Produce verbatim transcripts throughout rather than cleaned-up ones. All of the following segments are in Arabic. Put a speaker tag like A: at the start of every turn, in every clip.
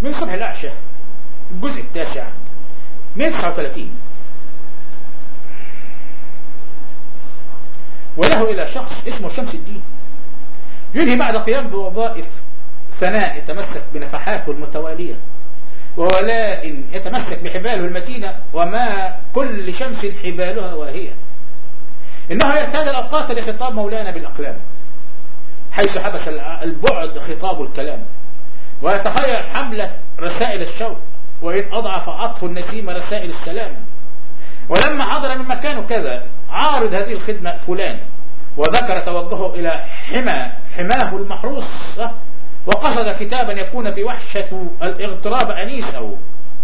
A: من صبح الأعشى الجزء التاسع مئة وتسعة وثلاثين. وله إلى شخص اسمه شمس الدين ينهي بعد قيام بوظائف ثناء يتمسك بنفحاته المتوالية وولاء يتمسك بحباله المتينة وما كل شمس حبالها واهية، إنه يرتاد الأوقات لخطاب مولانا بالأقلام حيث حبس البعد خطاب الكلام، ويتخيل حملة رسائل الشوق وإن أضعف عطف النسيم رسائل السلام. ولما حضر من مكانه كذا عارض هذه الخدمة فلان وذكر توجهه إلى حمى حماه المحروس وقصد كتابا يكون بوحشة الاغتراب أنيسه،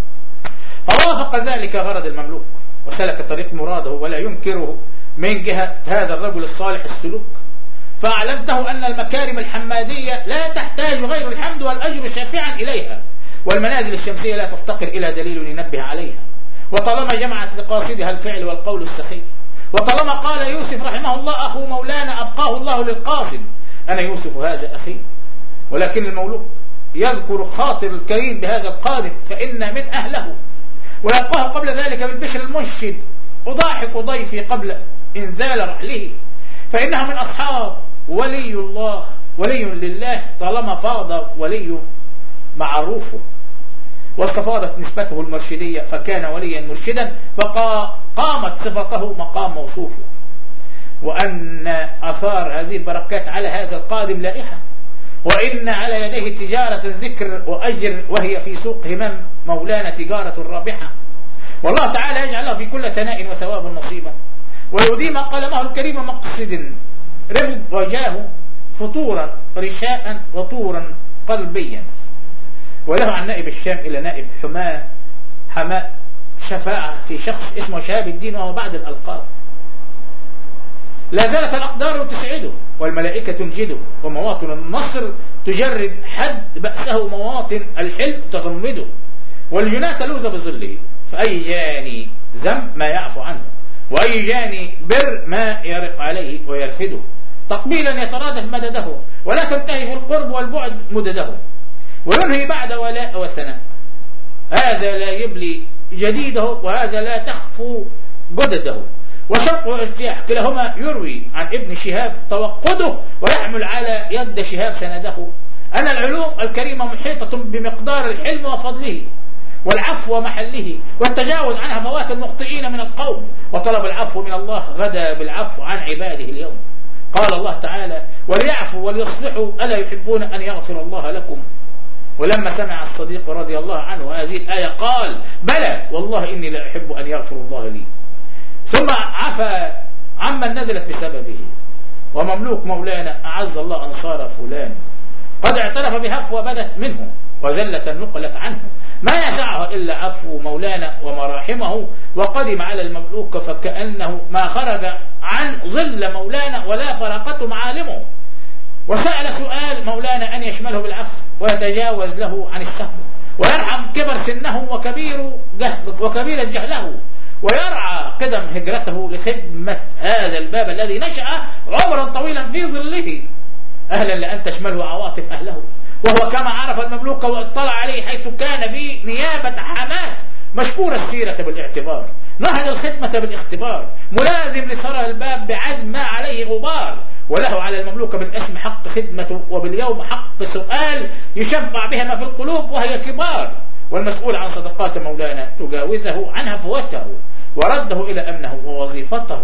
A: فوافق ذلك غرض المملوك وسلك طريق مراده ولا ينكره من جهة هذا الرجل الصالح السلوك. فأعلمته أن المكارم الحمادية لا تحتاج غير الحمد والأجر شافعا إليها، والمنازل الشمسية لا تفتقر إلى دليل ينبه عليها، وطالما جمعت لقاصدها الفعل والقول السخي، وطالما قال يوسف رحمه الله أخو مولانا أبقاه الله للقاصد أنا يوسف هذا أخي. ولكن المولود يذكر خاطر الكريم بهذا القادم فإن من أهله، ويلقاه قبل ذلك بالبشر المنشد أضاحك ضيفي قبل إنزال رحله، فإنها من أصحاب ولي الله ولي لله طالما فاض ولي معروفه، واستفاضت نسبته المرشدية فكان وليا مرشدا فقامت صفته مقام موصوفه. وأن أثار هذه البركات على هذا القادم لائحة، وإن على يديه تجارة ذكر وأجر وهي في سوق همام مولانا تجارة رابحة، والله تعالى يجعلها في كل ثناء وثواب نصيبا ويديم قلمه الكريم مقصد رفض وجاه فطورا رشاء وطورا قلبيا. وله عن نائب الشام إلى نائب حماه حماء شفاعة في شخص اسمه شهاب الدين وهو بعد الألقاب. لا زالت الأقدار تسعده والملائكة تنجده ومواطن النصر تجرد حد بأسه مواطن الحلم تغمده، والجنات تلوذ بظله فأي جاني ذنب ما يعفو عنه وأي جاني بر ما يرق عليه ويرفده، تقبيلا يترادف مدده ولا تنتهي في القرب والبعد مدده، وينهي بعد ولاء وثناء هذا لا يبلي جديده وهذا لا تخفو جدده، وشرق وارتياح كلاهما يروي عن ابن شهاب توقده ويحمل على يد شهاب سنده. أن العلوم الكريمة محيطة بمقدار الحلم وفضله والعفو ومحله والتجاوز عن هفوات المخطئين من القوم، وطلب العفو من الله غدا بالعفو عن عباده اليوم. قال الله تعالى وليعفوا وليصلحوا ألا يحبون أن يغفر الله لكم. ولما سمع الصديق رضي الله عنه هذه الآية قال بلى والله إني لا أحب أن يغفر الله لي، ثم عفى عمن نزلت بسببه. ومملوك مولانا أعز الله أنصار فلان قد اعترف بهفوة بدت منه وزلة نقلت عنه، ما يسعه إلا عفو مولانا ومراحمه، وقدم على المملوك فكأنه ما خرج عن ظل مولانا ولا فرقته معالمه، وسأل سؤال مولانا أن يشمله بالعفو ويتجاوز له عن السهو ويرحم كبر سنه وكبير جهل وكبير جهله، ويرعى قدم هجرته لخدمة هذا الباب الذي نشأ عمرا طويلا في ظله، أهلا لأن تشمله عواطف أهله، وهو كما عرف المملوك واطلع عليه حيث كان في نيابة حماه مشكور السيرة بالاعتبار، نهج الخدمة بالاختبار، ملازم لثرى الباب بعزم ما عليه غبار، وله على المملوك بالاسم حق خدمته وباليوم حق سؤال يشفع بها ما في القلوب وهي كبار، والمسؤول عن صدقات مولانا تجاوزه عن هفوته ورده إلى أمنه ووظيفته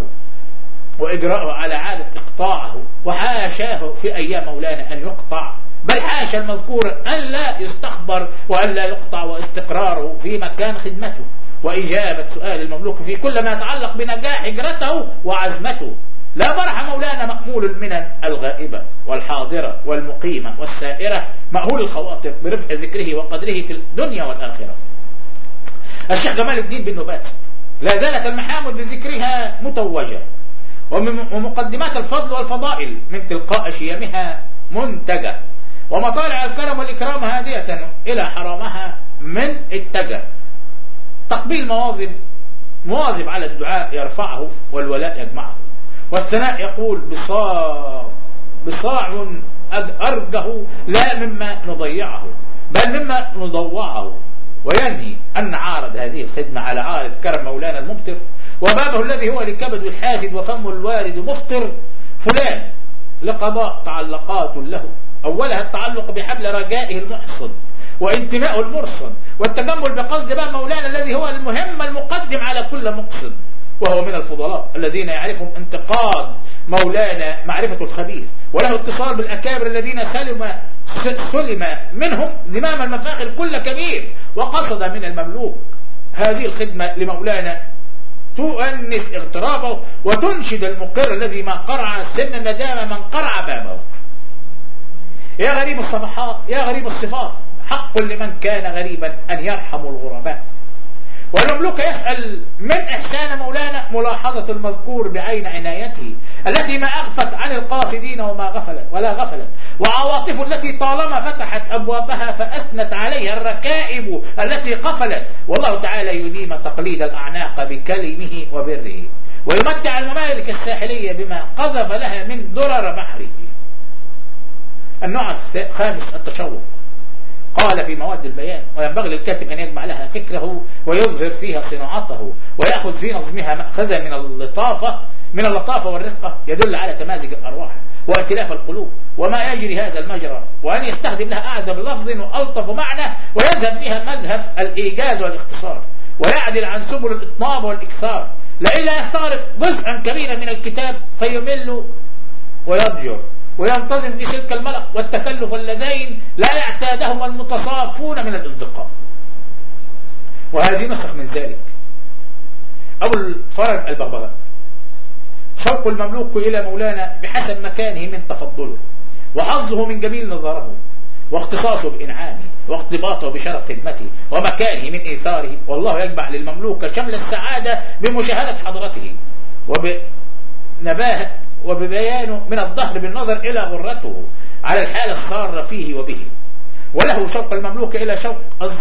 A: وإجراءه على عادة إقطاعه، وحاشاه في أيام مولانا أن يقطع، بل حاشا المذكور أن لا يستخبر وأن لا يقطع، واستقراره في مكان خدمته وإجابة سؤال المملوك في كل ما يتعلق بنجاح هجرته وعزمته. لا برح مولانا مأمول المنن الغائبة والحاضرة والمقيمة والسائرة، مأهول الخواطر برفع ذكره وقدره في الدنيا والآخرة. الشيخ جمال الدين بن نبات لا زالت المحامد بذكرها متوجة، ومقدمات الفضل والفضائل من تلقاء شيمها منتجة، ومطالع الكرم والإكرام هادية إلى حرامها من اتجه. تقبيل مواظب مواظب على الدعاء يرفعه والولاء يجمعه، والثناء يقول بصاع بصاع أرجه لا مما نضيعه، بل مما نضوعه، وينهي أن نعارض هذه الخدمة على عارض كرم مولانا الممطر وبابه الذي هو لكبد الحاسد وفم الوارد مفطر فلان لقضاء تعلقات له، أولها التعلق بحبل رجائه المحصن وانتمائه المرصن، والتجمل بقصد باب مولانا الذي هو المهم المقدم على كل مقصد، وهو من الفضلاء الذين يعرفهم انتقاد مولانا معرفة الخبير، وله اتصال بالأكابر الذين سلم سلم منهم زمام المفاخر كل كبير، وقصد من المملوك هذه الخدمة لمولانا تؤنس اغترابه وتنشد المقر الذي ما قرع سن الندامة من قرع بابه. يا غريب الصفحات يا غريب الصفات، حق لمن كان غريبا أن يرحم الغرباء. والمملوك يسأل من إحسان مولانا ملاحظة المذكور بعين عنايته التي ما أغفت عن القاصدين وما غفلت ولا غفلت، وعواطف التي طالما فتحت أبوابها فأثنت عليها الركائب التي قفلت، والله تعالى يديم تقليد الأعناق بكلمه وبره، ويمتع الممالك الساحلية بما قذف لها من درر بحره. النوع الخامس التشوق. قال في مواد البيان: وينبغي للكاتب أن يجمع لها فكره ويظهر فيها صناعته ويأخذ في نظمها مأخذا من اللطافة من اللطافة والرقة يدل على تمازج الأرواح وائتلاف القلوب وما يجري هذا المجرى، وأن يستخدم لها أعذب لفظ وألطف معنى، ويذهب فيها مذهب الإيجاز والاختصار، ويعدل عن سبل الإطناب والإكثار، لئلا يستغرق جزءا كبيرا من الكتاب فيمل ويضجر وينتظم بسلك الملق والتكلف اللذين لا يعتادهما المتصافون من الأصدقاء. وهذه نسخ من ذلك. أبو الفرج البغبغاء: شوق المملوك إلى مولانا بحسب مكانه من تفضله وحظه من جميل نظره واختصاصه بإنعامه واقتباطه بشرف خدمته ومكانه من إيثاره، والله يجمع للمملوك شمل السعادة بمشاهدة حضرته وبنباهة وببيانه من الظهر بالنظر إلى غرته على الحالة السارة فيه وبه. وله شوق المملوك إلى شوق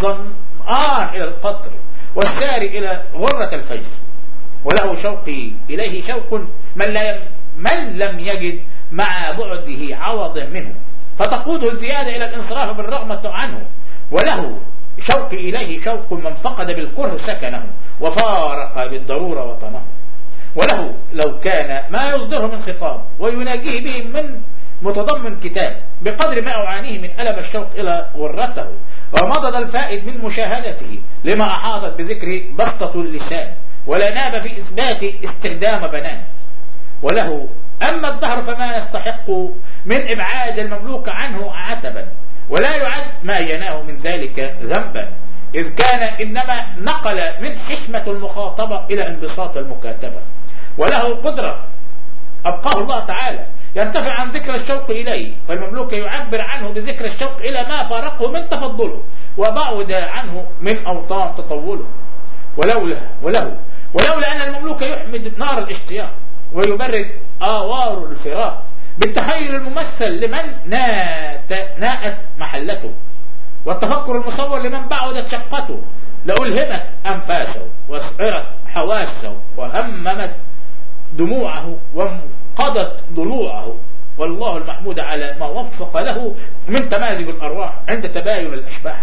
A: الظمآن إلى القطر والساري إلى غرة الفجر، وله شوقي إليه شوق من, لا من لم يجد مع بعده عوض منه فتقوده الزيادة إلى الانصراف بالرغم عنه، وله شوقي إليه شوق من فقد بالكره سكنه وفارق بالضرورة وطنه، وله لو كان ما يصدره من خطاب ويناجيه به من متضمن كتاب بقدر ما أعانيه من ألم الشوق إلى غرته ومضض الفائد من مشاهدته لما أحاطت بذكره بسطة اللسان ولا ناب في إثبات استخدام بنان. وله أما الدهر فما يستحق من إبعاد المملوك عنه عتبا، ولا يعد ما يناه من ذلك ذنبا، إذ كان إنما نقل من حكمة المخاطبة إلى انبساط المكاتبة. وله قدرة أبقاه الله تعالى يرتفع عن ذكر الشوق إليه، فالمملوك يعبر عنه بذكر الشوق إلى ما فارقه من تفضله وبعد عنه من أوطان تطوله. ولولا وله ولولا أن المملوك يحمد نار الاشتياق ويبرد آوار الفراق بالتخيل الممثل لمن نات ناءت محلته والتفكر المصور لمن بعدت شقته، لألهمت أنفاسه واسعرت حواسه وهممت دموعه وانقضت ضلوعه، والله المحمود على ما وفق له من تمازج الأرواح عند تباين الأشباح.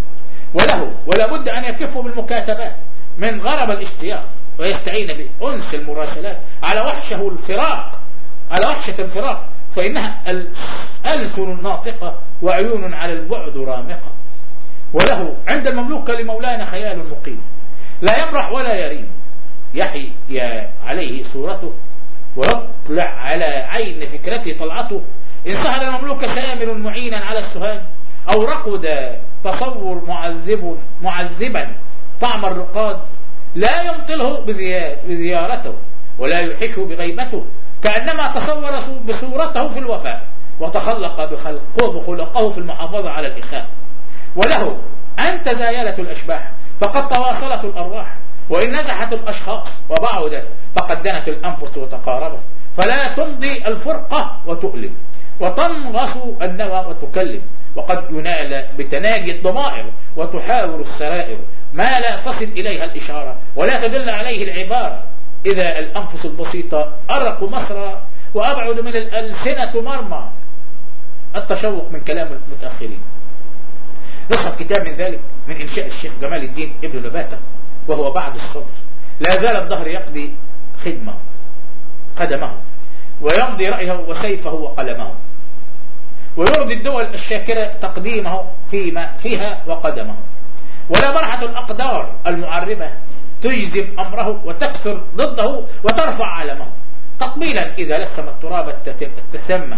A: وله ولا بد أن يكف بالمكاتبات من غرب الاشتياق ويستعين بأنس المراسلات على وحشه الفراق على وحشة الفراق، فإنها الألسن الناطقة وعيون على البعد رامقة. وله عند المملوك لمولانا خيال مقيم لا يبرح ولا يريم، يحيي عليه صورته ويطلع على عين فكرته طلعته. إن سهل المملوك سامر معينا على السهاد أو رقد تصور معذب معذبا طعم الرقاد، لا يمطله بزيارته ولا يحشه بغيبته، كأنما تصور بصورته في الوفاء وتخلق بخلقه بخلقه في المحافظة على الإخاء. وله أن تزايلت الأشباح فقد تواصلت الأرواح، وإن نزحت الأشخاص وبعدت فقد دنت الأنفس وتقاربت، فلا تمضي الفرقة وتؤلم وتنغص النوى وتكلم، وقد ينال بتناجي الضمائر وتحاور السرائر ما لا تصل إليها الإشارة ولا تدل عليه العبارة، إذا الأنفس البسيطة أرق مصرا وأبعد من الألسنة مرمى. التشوق من كلام المتأخرين. نسخة كتاب من ذلك من إنشاء الشيخ جمال الدين ابن نباتة، وهو بعد الصبر لا زال الظهر يقضي خدمه قدمه، ويمضي رأيه وسيفه وقلمه، ويرضي الدول الشاكرة تقديمه فيما فيها وقدمه، ولا برحة الأقدار المعربة تجزم أمره وتكسر ضده وترفع علمه، تقبيلا إذا لثم التراب ابتسم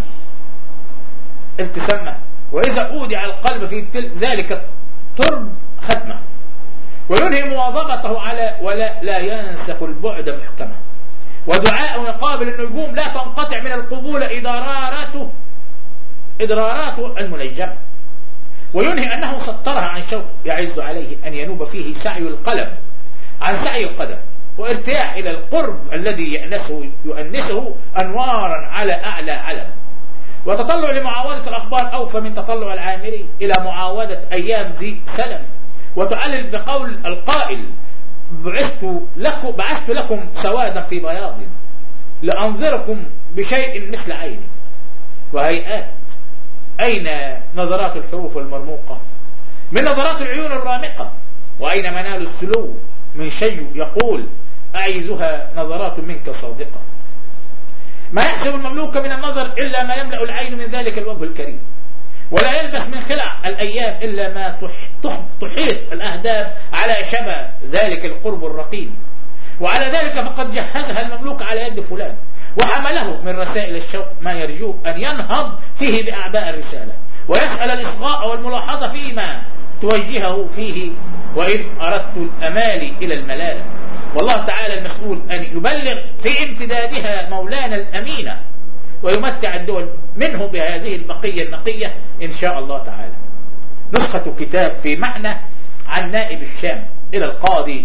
A: ابتسمه، وإذا أودع القلب في ذلك الترب ختمه، وينهي مواظبته على ولا لا ينسخ البعد محكمه، ودعاء يقابل النجوم لا تنقطع من القبول إدراراته إدراراته المنجمة، وينهي أنه سطرها عن شوق يعز عليه أن ينوب فيه سعي القلم عن سعي القدم، وارتياح إلى القرب الذي يأنسه يؤنسه أنوارا على أعلى علم، وتطلع لمعاودة الأخبار أوفى من تطلع العامري إلى معاودة أيام ذي سلم، وتعلل بقول القائل بعثت لكم, بعثت لكم سوادا في بياض لأنظركم بشيء مثل عيني، وهيئات أين نظرات الحروف المرموقة من نظرات العيون الرامقة، وأين منال السلو من شيء يقول أعيزها نظرات منك صادقة، ما يحسب المملوك من النظر إلا ما يملأ العين من ذلك الوجه الكريم، ولا يلبس من خلع الأيام إلا ما تحيط الأهداب على شبه ذلك القرب الرقيم، وعلى ذلك فقد جهزها المملوك على يد فلان، وحمله من رسائل الشوق ما يرجوه أن ينهض فيه بأعباء الرسالة، ويسأل الإصغاء والملاحظة فيما توجهه فيه، وإن أردت الأمال إلى الملالة، والله تعالى المسؤول أن يبلغ في امتدادها مولانا الأمينة، ويمتع الدول منه بهذه البقية النقية إن شاء الله تعالى. نسخة كتاب في معنى عن نائب الشام إلى القاضي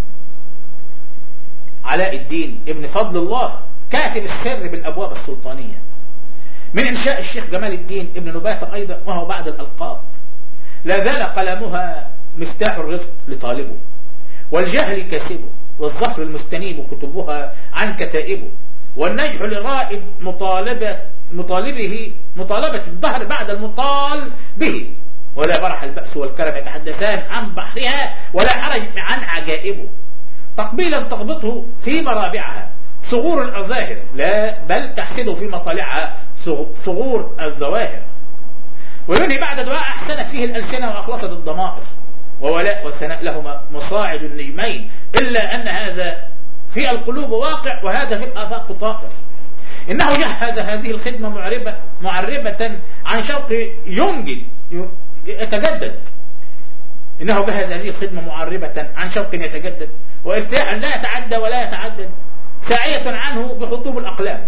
A: علاء الدين ابن فضل الله كاتب السر بالأبواب السلطانية، من إنشاء الشيخ جمال الدين ابن نباتة أيضا، وهو بعد الألقاب. لا زال قلمها مفتاح الرزق لطالبه، والجهل كاسبه، والظفر المستنيب كتبها عن كتائبه، والنجح للرائد مطالبة مطالبه مطالبة الدهر بعد المطال به، ولا برح البأس والكرم يتحدثان عن بحرها ولا حرج عن عجائبه، تقبيلا تغبطه في مرابعها صغور الظاهر لا بل تحسده في مطالعها صغور الظواهر، وينهي بعد دعاء أحسنت فيه الألسنة وأخلصت الضمائر، وولاء والثناء لهما مصاعد النجمين، إلا أن هذا في القلوب واقع وهذا في الآفاق طائر. إنه جهز هذه الخدمة معربة معربة عن شوق ينجد يتجدد، إنه جهز هذه الخدمة معربة عن شوق يتجدد، وارتياحا لا يتعدى ولا يتعدد، ساعية عنه بخطوب الأقلام،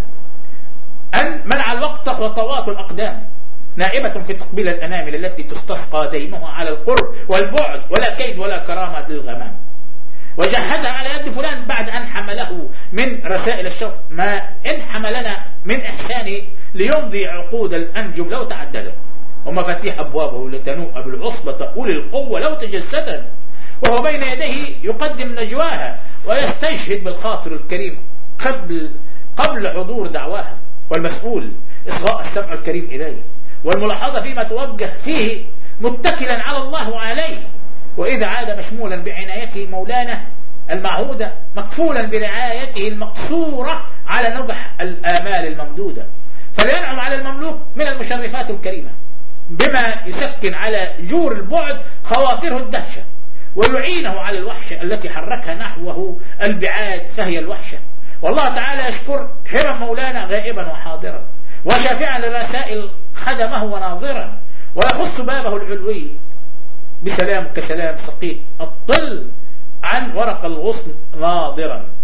A: أن منع الوقت وطوات الأقدام، نائبة في تقبيل الأنامل التي تستسقى ديمها على القرب والبعد، ولا كيد ولا كرامة للغمام، وجهزها على يد فلان بعد أن حمله من رسائل الشوق ما إن حملنا من إحسانه ليمضي عقود الأنجم لو تعددت، ومفاتيح أبوابه لتنوء بالعصبة أولي القوة لو تجسدت، وهو بين يديه يقدم نجواها ويستشهد بالخاطر الكريم قبل قبل حضور دعواها، والمسؤول إصغاء السمع الكريم إليه، والملاحظة فيما توجه فيه متكلا على الله وعليه، وإذا عاد مشمولا بعنايته مولانا المعهودة مكفولا برعايته المقصورة على نجح الآمال الممدودة، فلينعم على المملوك من المشرفات الكريمة بما يسكن على جور البعد خواطره الدهشة، ويعينه على الوحشة التي حركها نحوه البعاد فهي الوحشة. والله تعالى يشكر حرم مولانا غائبا وحاضرا، وشافعا للرسائل خدمه وناظرا، ويخص بابه العلوي بسلام كسلام سقيق الطل عن ورق الغصن ناظرا.